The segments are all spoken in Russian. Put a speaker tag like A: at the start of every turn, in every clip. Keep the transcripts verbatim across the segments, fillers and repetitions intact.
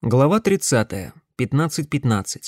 A: Глава тридцатая. пятнадцать пятнадцать.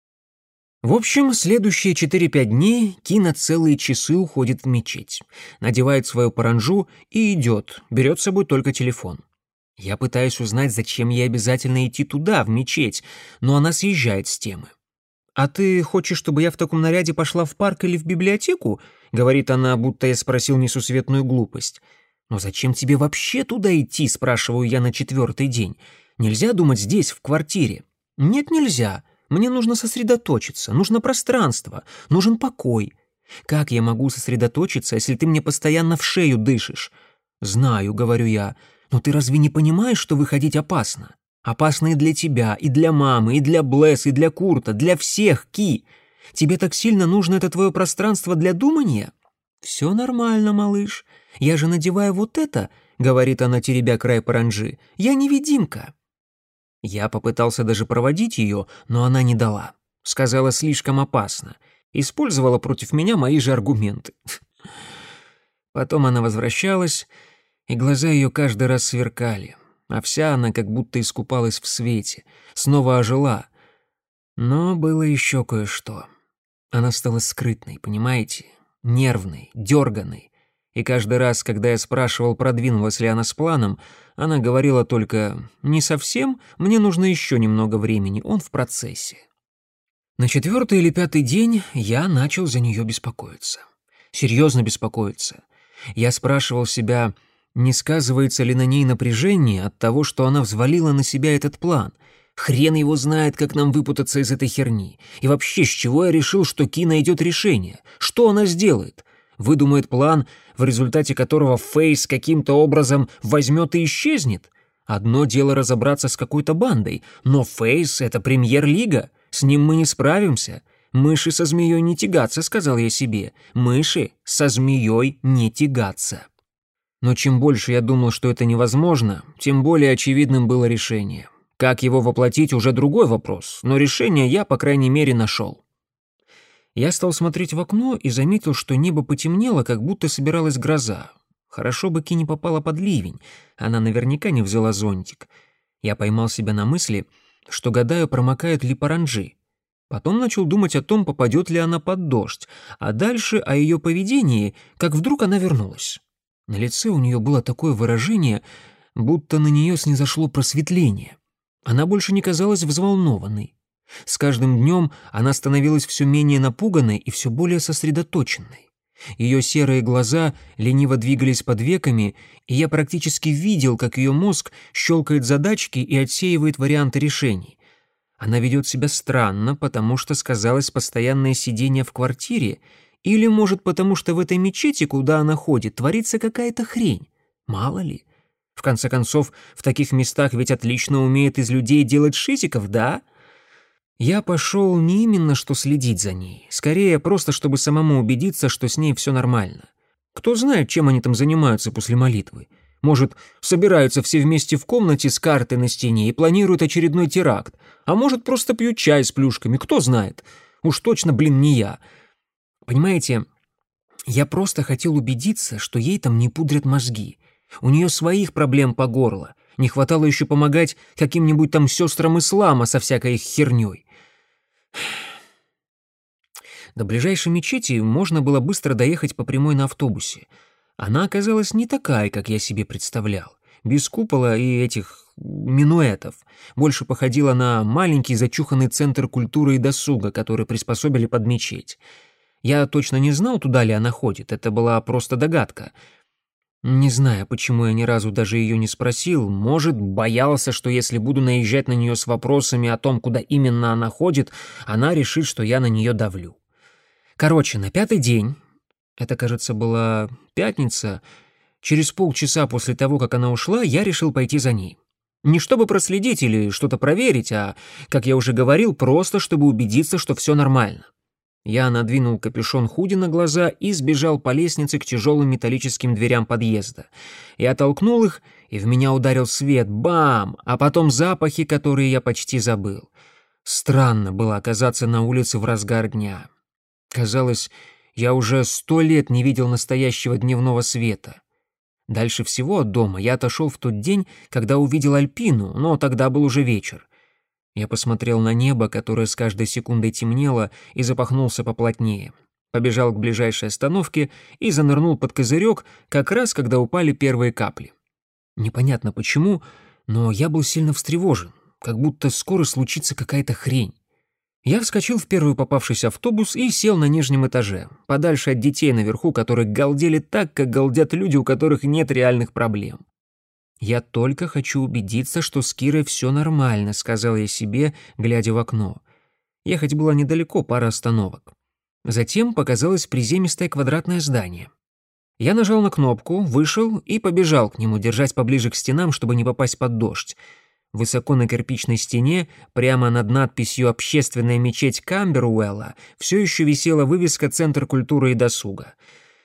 A: В общем, следующие четыре-пять дней Ки на целые часы уходит в мечеть, надевает свою паранджу и идет, берет с собой только телефон. Я пытаюсь узнать, зачем ей обязательно идти туда, в мечеть, но она съезжает с темы. «А ты хочешь, чтобы я в таком наряде пошла в парк или в библиотеку?» — говорит она, будто я спросил несусветную глупость. «Но зачем тебе вообще туда идти?» — спрашиваю я на четвертый день. «Нельзя думать здесь, в квартире». «Нет, нельзя. Мне нужно сосредоточиться, нужно пространство, нужен покой. Как я могу сосредоточиться, если ты мне постоянно в шею дышишь?» «Знаю», — говорю я, — «но ты разве не понимаешь, что выходить опасно? Опасно и для тебя, и для мамы, и для Блэс, и для Курта, для всех, Ки. Тебе так сильно нужно это твое пространство для думания?» «Все нормально, малыш. Я же надеваю вот это», — говорит она, теребя край паранджи. «Я невидимка». Я попытался даже проводить ее, но она не дала. Сказала, слишком опасно. Использовала против меня мои же аргументы. Потом она возвращалась, и глаза ее каждый раз сверкали, а вся она как будто искупалась в свете, снова ожила. Но было еще кое-что. Она стала скрытной, понимаете? Нервной, дерганой. И каждый раз, когда я спрашивал, продвинулась ли она с планом, она говорила только «не совсем, мне нужно еще немного времени, он в процессе». На четвертый или пятый день я начал за нее беспокоиться. Серьезно беспокоиться. Я спрашивал себя, не сказывается ли на ней напряжение от того, что она взвалила на себя этот план. Хрен его знает, как нам выпутаться из этой херни. И вообще, с чего я решил, что Ки найдет решение? Что она сделает? Выдумает план, в результате которого Фейс каким-то образом возьмет и исчезнет? Одно дело разобраться с какой-то бандой, но Фейс — это премьер-лига, с ним мы не справимся. Мыши со змеей не тягаться, сказал я себе. Мыши со змеей не тягаться. Но чем больше я думал, что это невозможно, тем более очевидным было решение. Как его воплотить — уже другой вопрос, но решение я, по крайней мере, нашел. Я стал смотреть в окно и заметил, что небо потемнело, как будто собиралась гроза. Хорошо бы Ки не попала под ливень, она наверняка не взяла зонтик. Я поймал себя на мысли, что гадаю, промокают ли паранджи. Потом начал думать о том, попадет ли она под дождь, а дальше о ее поведении, как вдруг она вернулась. На лице у нее было такое выражение, будто на нее снизошло просветление. Она больше не казалась взволнованной. С каждым днем она становилась все менее напуганной и все более сосредоточенной. Ее серые глаза лениво двигались под веками, и я практически видел, как ее мозг щелкает задачки и отсеивает варианты решений. Она ведет себя странно, потому что сказалось постоянное сидение в квартире, или, может, потому что в этой мечети, куда она ходит, творится какая-то хрень. Мало ли. В конце концов, в таких местах ведь отлично умеют из людей делать шизиков, да? Я пошел не именно что следить за ней, скорее просто чтобы самому убедиться, что с ней все нормально. Кто знает, чем они там занимаются после молитвы. Может, собираются все вместе в комнате с картой на стене и планируют очередной теракт, а может, просто пьют чай с плюшками, кто знает. Уж точно, блин, не я. Понимаете, я просто хотел убедиться, что ей там не пудрят мозги. У нее своих проблем по горло. Не хватало еще помогать каким-нибудь там сестрам ислама со всякой их херней. До ближайшей мечети можно было быстро доехать по прямой на автобусе. Она оказалась не такая, как я себе представлял. Без купола и этих минуэтов. Больше походила на маленький зачуханный центр культуры и досуга, который приспособили под мечеть. Я точно не знал, туда ли она ходит, это была просто догадка. Не знаю, почему я ни разу даже ее не спросил, может, боялся, что если буду наезжать на нее с вопросами о том, куда именно она ходит, она решит, что я на нее давлю. Короче, на пятый день, это, кажется, была пятница, через полчаса после того, как она ушла, я решил пойти за ней. Не чтобы проследить или что-то проверить, а, как я уже говорил, просто чтобы убедиться, что все нормально. Я надвинул капюшон худи на глаза и сбежал по лестнице к тяжелым металлическим дверям подъезда. Я толкнул их, и в меня ударил свет. Бам! А потом запахи, которые я почти забыл. Странно было оказаться на улице в разгар дня. Казалось, я уже сто лет не видел настоящего дневного света. Дальше всего от дома я отошел в тот день, когда увидел Альпину, но тогда был уже вечер. Я посмотрел на небо, которое с каждой секундой темнело, и запахнулся поплотнее. Побежал к ближайшей остановке и занырнул под козырек, как раз когда упали первые капли. Непонятно почему, но я был сильно встревожен, как будто скоро случится какая-то хрень. Я вскочил в первый попавшийся автобус и сел на нижнем этаже, подальше от детей наверху, которые галдели так, как галдят люди, у которых нет реальных проблем. «Я только хочу убедиться, что с Кирой все нормально», — сказал я себе, глядя в окно. Ехать было недалеко, пара остановок. Затем показалось приземистое квадратное здание. Я нажал на кнопку, вышел и побежал к нему, держась поближе к стенам, чтобы не попасть под дождь. Высоко на кирпичной стене, прямо над надписью «Общественная мечеть Камбервелла», все еще висела вывеска «Центр культуры и досуга».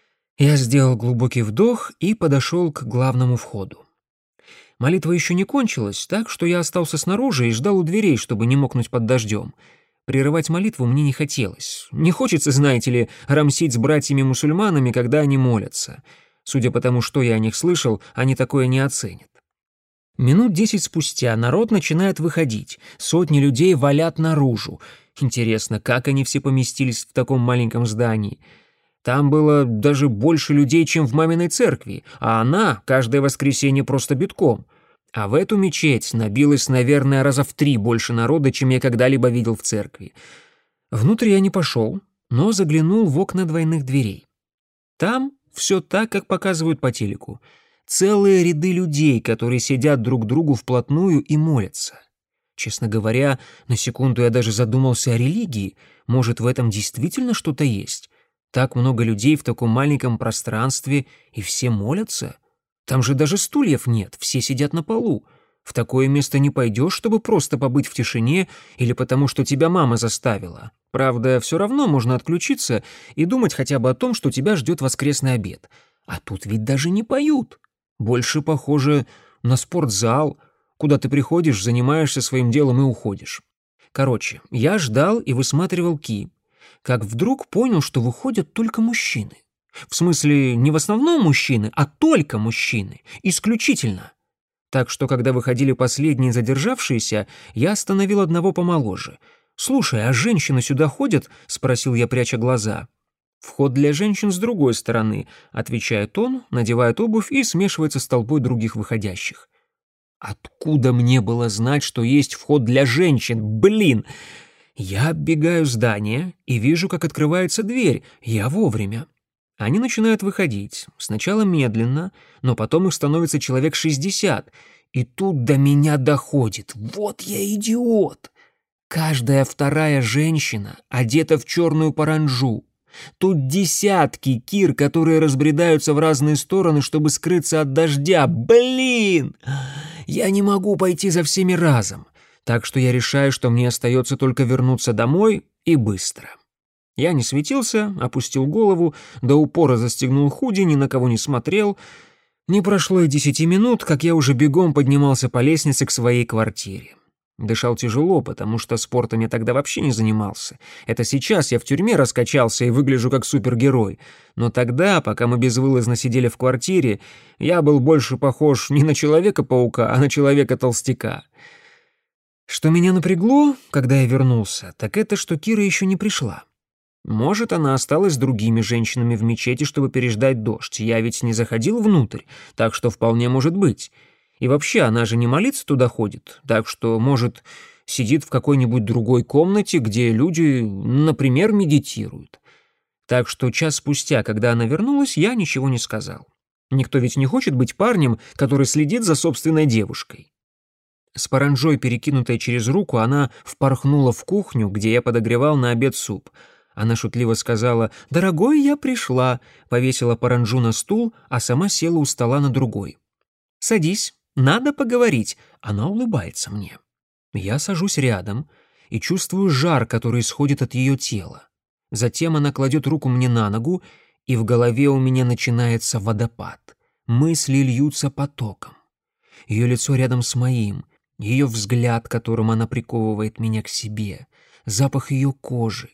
A: Я сделал глубокий вдох и подошел к главному входу. Молитва еще не кончилась, так что я остался снаружи и ждал у дверей, чтобы не мокнуть под дождем. Прерывать молитву мне не хотелось. Не хочется, знаете ли, рамсить с братьями-мусульманами, когда они молятся. Судя по тому, что я о них слышал, они такое не оценят. Минут десять спустя народ начинает выходить. Сотни людей валят наружу. Интересно, как они все поместились в таком маленьком здании? Там было даже больше людей, чем в маминой церкви, а она каждое воскресенье просто битком. А в эту мечеть набилось, наверное, раза в три больше народа, чем я когда-либо видел в церкви. Внутрь я не пошел, но заглянул в окна двойных дверей. Там все так, как показывают по телеку. Целые ряды людей, которые сидят друг к другу вплотную и молятся. Честно говоря, на секунду я даже задумался о религии. Может, в этом действительно что-то есть? Так много людей в таком маленьком пространстве, и все молятся? Там же даже стульев нет, все сидят на полу. В такое место не пойдешь, чтобы просто побыть в тишине или потому, что тебя мама заставила. Правда, все равно можно отключиться и думать хотя бы о том, что тебя ждет воскресный обед. А тут ведь даже не поют. Больше похоже на спортзал, куда ты приходишь, занимаешься своим делом и уходишь. Короче, я ждал и высматривал Ки, как вдруг понял, что выходят только мужчины. В смысле, не в основном мужчины, а только мужчины, исключительно. Так что, когда выходили последние задержавшиеся, я остановил одного помоложе. «Слушай, а женщины сюда ходят?» — спросил я, пряча глаза. «Вход для женщин с другой стороны», — отвечает он, надевает обувь и смешивается с толпой других выходящих. Откуда мне было знать, что есть вход для женщин? Блин! Я оббегаю здание и вижу, как открывается дверь. Я вовремя. Они начинают выходить. Сначала медленно, но потом их становится человек шестьдесят. И тут до меня доходит. Вот я идиот! Каждая вторая женщина одета в черную паранджу. Тут десятки кир, которые разбредаются в разные стороны, чтобы скрыться от дождя. Блин! Я не могу пойти за всеми разом. Так что я решаю, что мне остается только вернуться домой и быстро. Я не светился, опустил голову, до упора застегнул худи, ни на кого не смотрел. Не прошло и десяти минут, как я уже бегом поднимался по лестнице к своей квартире. Дышал тяжело, потому что спортом я тогда вообще не занимался. Это сейчас я в тюрьме раскачался и выгляжу как супергерой. Но тогда, пока мы безвылазно сидели в квартире, я был больше похож не на Человека-паука, а на Человека-толстяка. Что меня напрягло, когда я вернулся, так это, что Кира еще не пришла. Может, она осталась с другими женщинами в мечети, чтобы переждать дождь. Я ведь не заходил внутрь, так что вполне может быть. И вообще, она же не молиться туда ходит, так что, может, сидит в какой-нибудь другой комнате, где люди, например, медитируют. Так что час спустя, когда она вернулась, я ничего не сказал. Никто ведь не хочет быть парнем, который следит за собственной девушкой. С паранджой, перекинутой через руку, она впорхнула в кухню, где я подогревал на обед суп. Она шутливо сказала: «Дорогой, я пришла», повесила паранджу на стул, а сама села у стола на другой. «Садись, надо поговорить», она улыбается мне. Я сажусь рядом и чувствую жар, который исходит от ее тела. Затем она кладет руку мне на ногу, и в голове у меня начинается водопад. Мысли льются потоком. Ее лицо рядом с моим, ее взгляд, которым она приковывает меня к себе, запах ее кожи.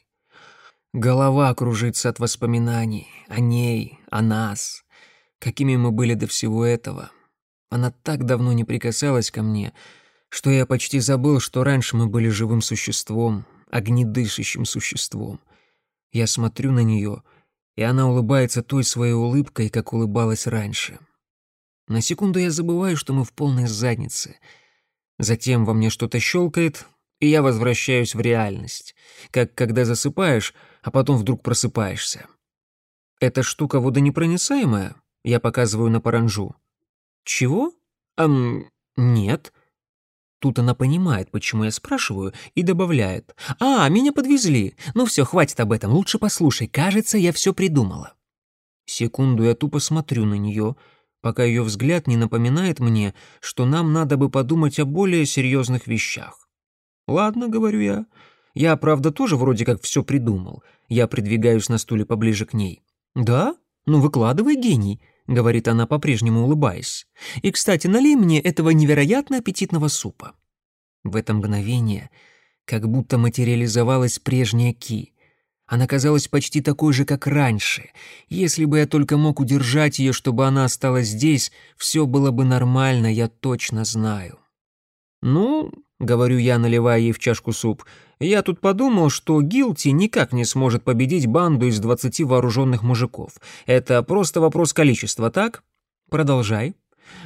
A: Голова кружится от воспоминаний о ней, о нас, какими мы были до всего этого. Она так давно не прикасалась ко мне, что я почти забыл, что раньше мы были живым существом, огнедышащим существом. Я смотрю на нее, и она улыбается той своей улыбкой, как улыбалась раньше. На секунду я забываю, что мы в полной заднице. Затем во мне что-то щелкает, и я возвращаюсь в реальность, как когда засыпаешь, а потом вдруг просыпаешься. «Эта штука водонепроницаемая?» Я показываю на паранджу. «Чего? Ам, нет». Тут она понимает, почему я спрашиваю, и добавляет. «А, меня подвезли. Ну все, хватит об этом, лучше послушай. Кажется, я все придумала». Секунду я тупо смотрю на нее, пока ее взгляд не напоминает мне, что нам надо бы подумать о более серьезных вещах. «Ладно», — говорю я. «Я, правда, тоже вроде как все придумал». Я придвигаюсь на стуле поближе к ней. «Да? Ну, выкладывай, гений», — говорит она, по-прежнему улыбаясь. «И, кстати, налей мне этого невероятно аппетитного супа». В это мгновение как будто материализовалась прежняя Ки. Она казалась почти такой же, как раньше. Если бы я только мог удержать ее, чтобы она осталась здесь, все было бы нормально, я точно знаю. «Ну, — говорю я, наливая ей в чашку суп, — я тут подумал, что Гилти никак не сможет победить банду из двадцати вооруженных мужиков. Это просто вопрос количества, так? Продолжай».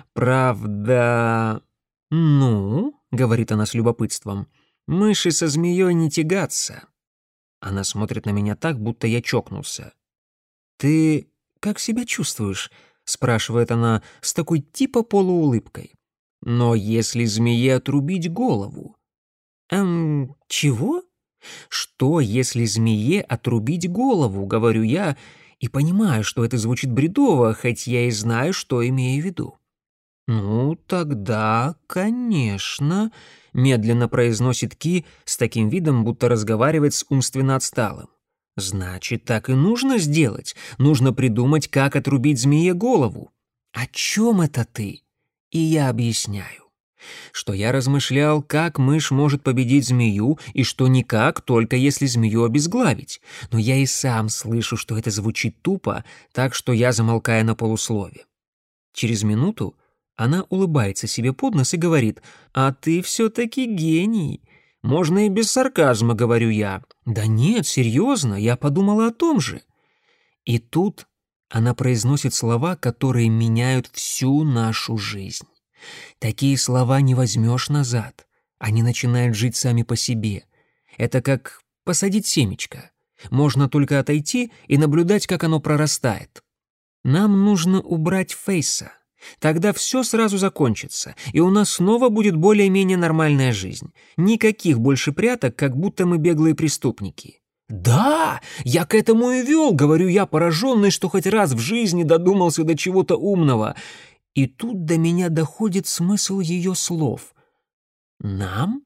A: «Правда...» «Ну, — говорит она с любопытством, — мыши со змеей не тягаться». Она смотрит на меня так, будто я чокнулся. «Ты как себя чувствуешь?» — спрашивает она с такой типа полуулыбкой. «Но если змее отрубить голову?» «Эм, чего?» «Что, если змее отрубить голову?» — говорю я, и понимаю, что это звучит бредово, хоть я и знаю, что имею в виду. «Ну, тогда, конечно», — медленно произносит Ки с таким видом, будто разговаривает с умственно отсталым. «Значит, так и нужно сделать. Нужно придумать, как отрубить змее голову». «О чем это ты?» И я объясняю, что я размышлял, как мышь может победить змею, и что никак, только если змею обезглавить. Но я и сам слышу, что это звучит тупо, так что я замолкаю на полуслове. Через минуту она улыбается себе под нос и говорит: «А ты все-таки гений». «Можно и без сарказма», — говорю я. «Да нет, серьезно, я подумала о том же». И тут она произносит слова, которые меняют всю нашу жизнь. Такие слова не возьмешь назад. Они начинают жить сами по себе. Это как посадить семечко. Можно только отойти и наблюдать, как оно прорастает. Нам нужно убрать Фейса. Тогда все сразу закончится, и у нас снова будет более-менее нормальная жизнь. Никаких больше пряток, как будто мы беглые преступники. «Да, я к этому и вел», — говорю я, пораженный, что хоть раз в жизни додумался до чего-то умного. И тут до меня доходит смысл ее слов. «Нам?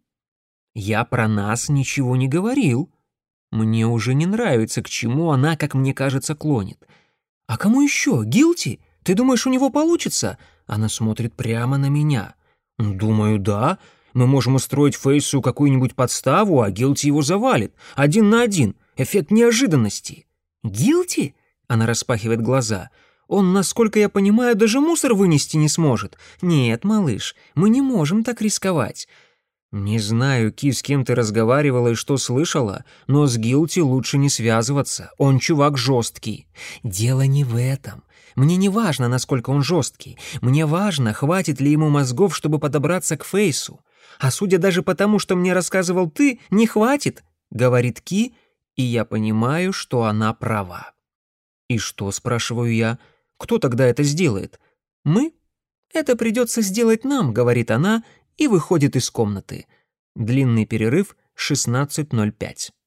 A: Я про нас ничего не говорил». Мне уже не нравится, к чему она, как мне кажется, клонит. «А кому еще? Гилти? Ты думаешь, у него получится?» Она смотрит прямо на меня. «Думаю, да. Мы можем устроить Фейсу какую-нибудь подставу, а Гилти его завалит. Один на один. Эффект неожиданности». «Гилти?» — она распахивает глаза. «Он, насколько я понимаю, даже мусор вынести не сможет. Нет, малыш, мы не можем так рисковать». «Не знаю, Ки, с кем ты разговаривала и что слышала, но с Гилти лучше не связываться. Он чувак жесткий». «Дело не в этом. Мне не важно, насколько он жесткий. Мне важно, хватит ли ему мозгов, чтобы подобраться к Фейсу. А судя даже по тому, что мне рассказывал ты, не хватит», — говорит Ки, и я понимаю, что она права. «И что?» — спрашиваю я. «Кто тогда это сделает?» «Мы? Это придется сделать нам», — говорит она, и выходит из комнаты. Длинный перерыв — шестнадцать ноль пять.